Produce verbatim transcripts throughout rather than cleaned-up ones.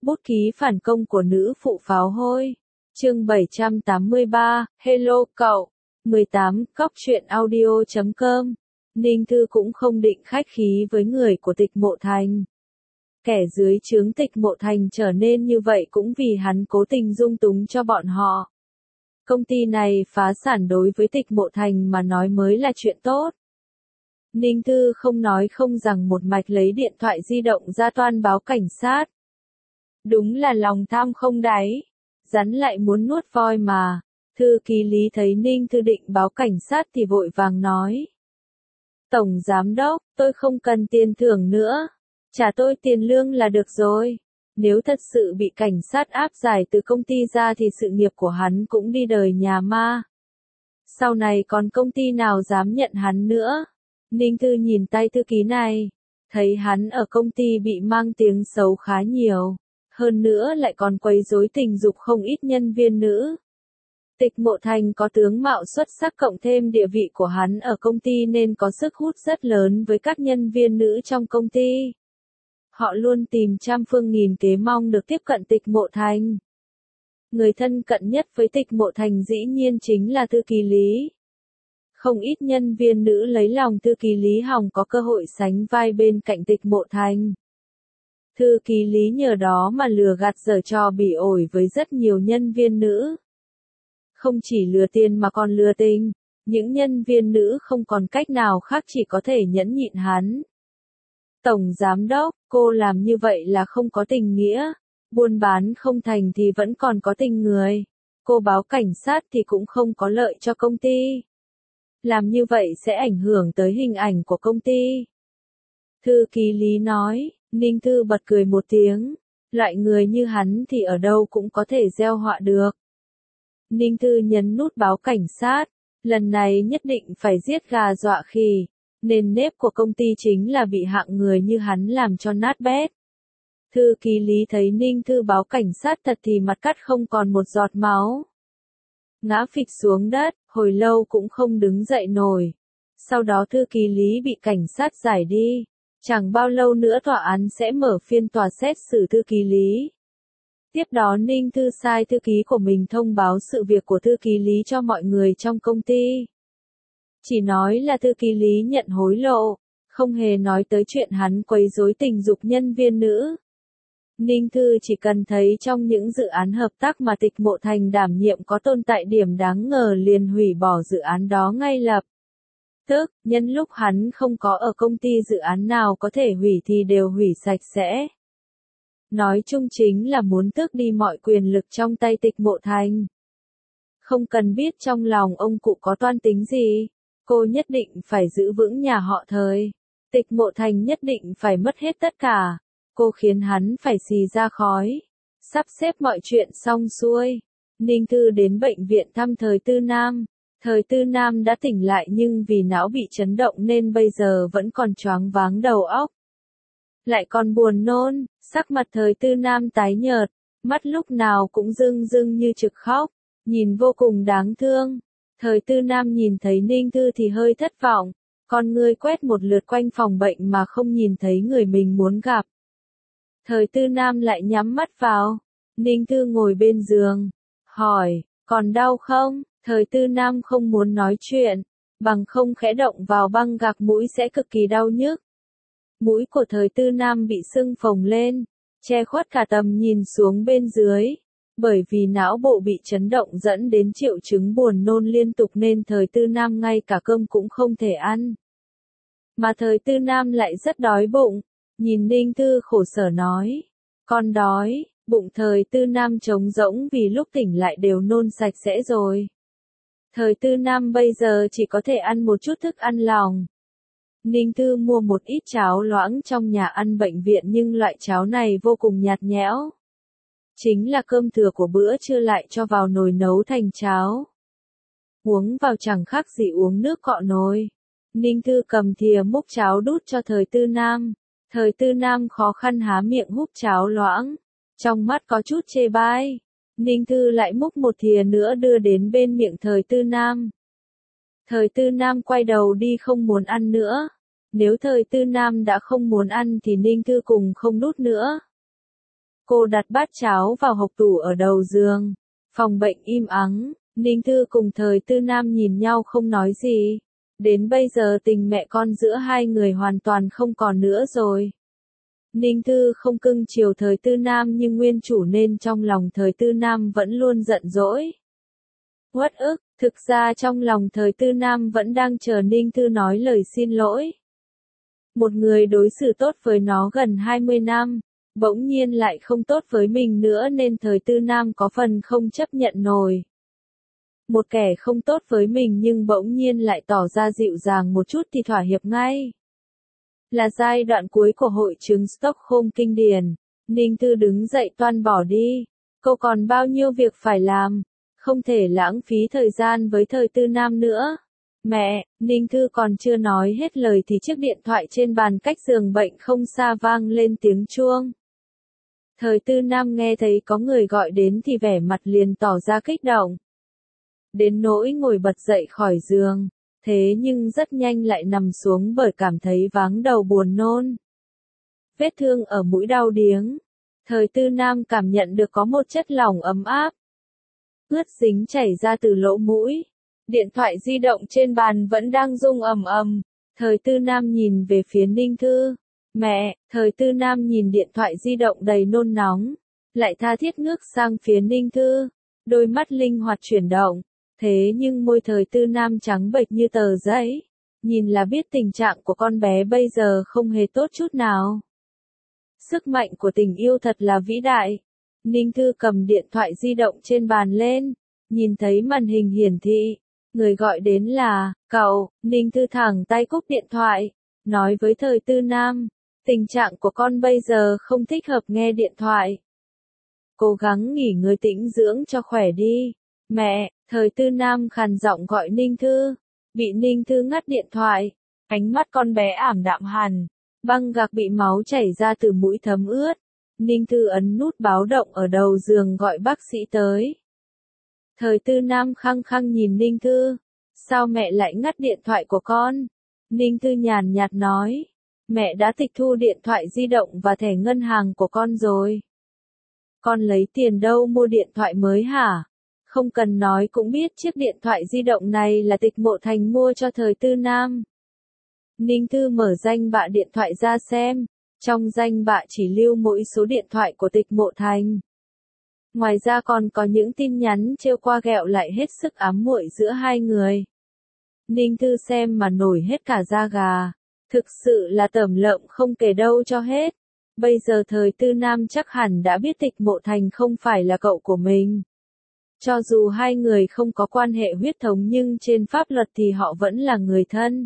Bút ký phản công của nữ phụ pháo hôi. Chương bảy trăm tám mươi ba, Hello cậu. mười tám, cóc truyện audio chấm com. Ninh Thư cũng không định khách khí với người của Tịch Mộ Thành. Kẻ dưới trướng Tịch Mộ Thành trở nên như vậy cũng vì hắn cố tình dung túng cho bọn họ. Công ty này phá sản đối với Tịch Mộ Thành mà nói mới là chuyện tốt. Ninh Thư không nói không rằng một mạch lấy điện thoại di động ra toan báo cảnh sát. Đúng là lòng tham không đáy. Rắn lại muốn nuốt voi mà. Thư ký Lý thấy Ninh Thư định báo cảnh sát thì vội vàng nói. Tổng giám đốc, tôi không cần tiền thưởng nữa. Trả tôi tiền lương là được rồi. Nếu thật sự bị cảnh sát áp giải từ công ty ra thì sự nghiệp của hắn cũng đi đời nhà ma. Sau này còn công ty nào dám nhận hắn nữa. Ninh Thư nhìn tay thư ký này. Thấy hắn ở công ty bị mang tiếng xấu khá nhiều. Hơn nữa lại còn quấy rối tình dục không ít nhân viên nữ. Tịch Mộ Thành có tướng mạo xuất sắc cộng thêm địa vị của hắn ở công ty nên có sức hút rất lớn với các nhân viên nữ trong công ty. Họ luôn tìm trăm phương nghìn kế mong được tiếp cận Tịch Mộ Thành. Người thân cận nhất với Tịch Mộ Thành dĩ nhiên chính là thư ký Lý. Không ít nhân viên nữ lấy lòng thư ký Lý hòng có cơ hội sánh vai bên cạnh Tịch Mộ Thành. Thư ký Lý nhờ đó mà lừa gạt giở trò bỉ ổi với rất nhiều nhân viên nữ. Không chỉ lừa tiền mà còn lừa tình, những nhân viên nữ không còn cách nào khác chỉ có thể nhẫn nhịn hắn. Tổng giám đốc, cô làm như vậy là không có tình nghĩa, buôn bán không thành thì vẫn còn có tình người. Cô báo cảnh sát thì cũng không có lợi cho công ty. Làm như vậy sẽ ảnh hưởng tới hình ảnh của công ty. Thư ký Lý nói. Ninh Thư bật cười một tiếng. Loại người như hắn thì ở đâu cũng có thể gieo họa được. Ninh Thư nhấn nút báo cảnh sát. Lần này nhất định phải giết gà dọa khỉ. Nền nếp của công ty chính là bị hạng người như hắn làm cho nát bét. Thư ký Lý thấy Ninh Thư báo cảnh sát thật thì mặt cắt không còn một giọt máu. Ngã phịch xuống đất, hồi lâu cũng không đứng dậy nổi. Sau đó thư ký Lý bị cảnh sát giải đi. Chẳng bao lâu nữa tòa án sẽ mở phiên tòa xét xử thư ký Lý. Tiếp đó Ninh Thư sai thư ký của mình thông báo sự việc của thư ký Lý cho mọi người trong công ty. Chỉ nói là thư ký Lý nhận hối lộ, không hề nói tới chuyện hắn quấy rối tình dục nhân viên nữ. Ninh Thư chỉ cần thấy trong những dự án hợp tác mà Tịch Mộ Thành đảm nhiệm có tồn tại điểm đáng ngờ liền hủy bỏ dự án đó ngay lập tức, nhân lúc hắn không có ở công ty dự án nào có thể hủy thì đều hủy sạch sẽ. Nói chung chính là muốn tước đi mọi quyền lực trong tay Tịch Mộ Thành. Không cần biết trong lòng ông cụ có toan tính gì, cô nhất định phải giữ vững nhà họ Thời. Tịch Mộ Thành nhất định phải mất hết tất cả. Cô khiến hắn phải xì ra khói. Sắp xếp mọi chuyện xong xuôi. Ninh Thư đến bệnh viện thăm Thời Tư Nam. Thời Tư Nam đã tỉnh lại nhưng vì não bị chấn động nên bây giờ vẫn còn choáng váng đầu óc. Lại còn buồn nôn, sắc mặt Thời Tư Nam tái nhợt, mắt lúc nào cũng rưng rưng như trực khóc, nhìn vô cùng đáng thương. Thời Tư Nam nhìn thấy Ninh Thư thì hơi thất vọng, con ngươi quét một lượt quanh phòng bệnh mà không nhìn thấy người mình muốn gặp. Thời Tư Nam lại nhắm mắt vào. Ninh Thư ngồi bên giường, hỏi, còn đau không? Thời Tư Nam không muốn nói chuyện, bằng không khẽ động vào băng gạc mũi sẽ cực kỳ đau nhức. Mũi của Thời Tư Nam bị sưng phồng lên, che khuất cả tầm nhìn xuống bên dưới. Bởi vì não bộ bị chấn động dẫn đến triệu chứng buồn nôn liên tục nên Thời Tư Nam ngay cả cơm cũng không thể ăn. Mà Thời Tư Nam lại rất đói bụng. Nhìn Ninh Thư khổ sở nói, con đói, bụng Thời Tư Nam trống rỗng vì lúc tỉnh lại đều nôn sạch sẽ rồi. Thời Tư Nam bây giờ chỉ có thể ăn một chút thức ăn lỏng. Ninh Thư mua một ít cháo loãng trong nhà ăn bệnh viện nhưng loại cháo này vô cùng nhạt nhẽo. Chính là cơm thừa của bữa trưa lại cho vào nồi nấu thành cháo. Uống vào chẳng khác gì uống nước cọ nồi. Ninh Thư cầm thìa múc cháo đút cho Thời Tư Nam. Thời Tư Nam khó khăn há miệng húp cháo loãng, trong mắt có chút chê bai. Ninh Thư lại múc một thìa nữa đưa đến bên miệng Thời Tư Nam. Thời Tư Nam quay đầu đi không muốn ăn nữa. Nếu Thời Tư Nam đã không muốn ăn thì Ninh Thư cùng không đút nữa. Cô đặt bát cháo vào hộc tủ ở đầu giường. Phòng bệnh im ắng, Ninh Thư cùng Thời Tư Nam nhìn nhau không nói gì. Đến bây giờ tình mẹ con giữa hai người hoàn toàn không còn nữa rồi. Ninh Thư không cưng chiều Thời Tư Nam nhưng nguyên chủ nên trong lòng Thời Tư Nam vẫn luôn giận dỗi. Uất ức, thực ra trong lòng Thời Tư Nam vẫn đang chờ Ninh Thư nói lời xin lỗi. Một người đối xử tốt với nó gần hai mươi năm, bỗng nhiên lại không tốt với mình nữa nên Thời Tư Nam có phần không chấp nhận nổi. Một kẻ không tốt với mình nhưng bỗng nhiên lại tỏ ra dịu dàng một chút thì thỏa hiệp ngay. Là giai đoạn cuối của hội chứng Stockholm kinh điển. Ninh Thư đứng dậy toan bỏ đi. Cô còn bao nhiêu việc phải làm. Không thể lãng phí thời gian với Thời Tư Nam nữa. Mẹ, Ninh Thư còn chưa nói hết lời thì chiếc điện thoại trên bàn cách giường bệnh không xa vang lên tiếng chuông. Thời Tư Nam nghe thấy có người gọi đến thì vẻ mặt liền tỏ ra kích động. Đến nỗi ngồi bật dậy khỏi giường, thế nhưng rất nhanh lại nằm xuống bởi cảm thấy váng đầu buồn nôn. Vết thương ở mũi đau điếng. Thời Tư Nam cảm nhận được có một chất lỏng ấm áp, ướt dính chảy ra từ lỗ mũi. Điện thoại di động trên bàn vẫn đang rung ầm ầm. Thời Tư Nam nhìn về phía Ninh Thư. Mẹ, Thời Tư Nam nhìn điện thoại di động đầy nôn nóng. Lại tha thiết ngước sang phía Ninh Thư. Đôi mắt linh hoạt chuyển động. Thế nhưng môi Thời Tư Nam trắng bệch như tờ giấy. Nhìn là biết tình trạng của con bé bây giờ không hề tốt chút nào. Sức mạnh của tình yêu thật là vĩ đại. Ninh Thư cầm điện thoại di động trên bàn lên. Nhìn thấy màn hình hiển thị. Người gọi đến là, cậu. Ninh Thư thẳng tay cúp điện thoại. Nói với Thời Tư Nam. Tình trạng của con bây giờ không thích hợp nghe điện thoại. Cố gắng nghỉ ngơi tĩnh dưỡng cho khỏe đi. Mẹ, Thời Tư Nam khàn giọng gọi Ninh Thư. Bị Ninh Thư ngắt điện thoại. Ánh mắt con bé ảm đạm hẳn. Băng gạc bị máu chảy ra từ mũi thấm ướt. Ninh Thư ấn nút báo động ở đầu giường gọi bác sĩ tới. Thời Tư Nam khăng khăng nhìn Ninh Thư. Sao mẹ lại ngắt điện thoại của con? Ninh Thư nhàn nhạt nói. Mẹ đã tịch thu điện thoại di động và thẻ ngân hàng của con rồi. Con lấy tiền đâu mua điện thoại mới hả? Không cần nói cũng biết chiếc điện thoại di động này là Tịch Mộ Thành mua cho Thời Tư Nam. Ninh Thư mở danh bạ điện thoại ra xem. Trong danh bạ chỉ lưu mỗi số điện thoại của Tịch Mộ Thành. Ngoài ra còn có những tin nhắn trêu qua ghẹo lại hết sức ám muội giữa hai người. Ninh Thư xem mà nổi hết cả da gà. Thực sự là tởm lợm không kể đâu cho hết. Bây giờ Thời Tư Nam chắc hẳn đã biết Tịch Mộ Thành không phải là cậu của mình. Cho dù hai người không có quan hệ huyết thống nhưng trên pháp luật thì họ vẫn là người thân.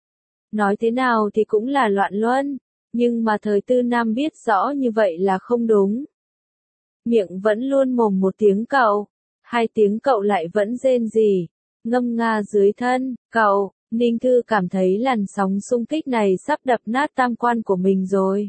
Nói thế nào thì cũng là loạn luân. Nhưng mà Thời Tư Nam biết rõ như vậy là không đúng. Miệng vẫn luôn mồm một tiếng cậu. Hai tiếng cậu lại vẫn rên rỉ. Ngâm nga dưới thân, cậu. Ninh Thư cảm thấy làn sóng xung kích này sắp đập nát tam quan của mình rồi.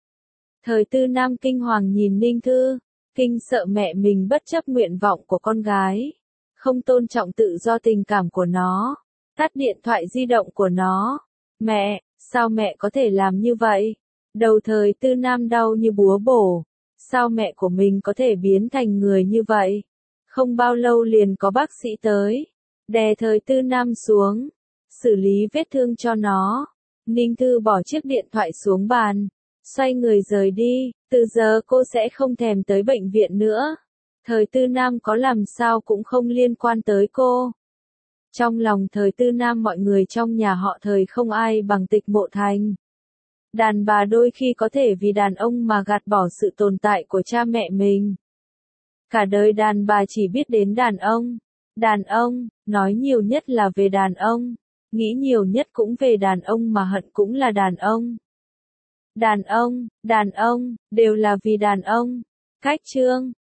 Thời Tư Nam kinh hoàng nhìn Ninh Thư. Kinh sợ mẹ mình bất chấp nguyện vọng của con gái. Không tôn trọng tự do tình cảm của nó. Tắt điện thoại di động của nó. Mẹ, sao mẹ có thể làm như vậy? Đầu Thời Tư Nam đau như búa bổ. Sao mẹ của mình có thể biến thành người như vậy? Không bao lâu liền có bác sĩ tới. Đè Thời Tư Nam xuống. Xử lý vết thương cho nó. Ninh Thư bỏ chiếc điện thoại xuống bàn. Xoay người rời đi. Từ giờ cô sẽ không thèm tới bệnh viện nữa. Thời Tư Nam có làm sao cũng không liên quan tới cô. Trong lòng Thời Tư Nam mọi người trong nhà họ Thời không ai bằng Tịch Mộ Thành. Đàn bà đôi khi có thể vì đàn ông mà gạt bỏ sự tồn tại của cha mẹ mình. Cả đời đàn bà chỉ biết đến đàn ông. Đàn ông, nói nhiều nhất là về đàn ông. Nghĩ nhiều nhất cũng về đàn ông mà hận cũng là đàn ông. Đàn ông, đàn ông, đều là vì đàn ông. Cách chương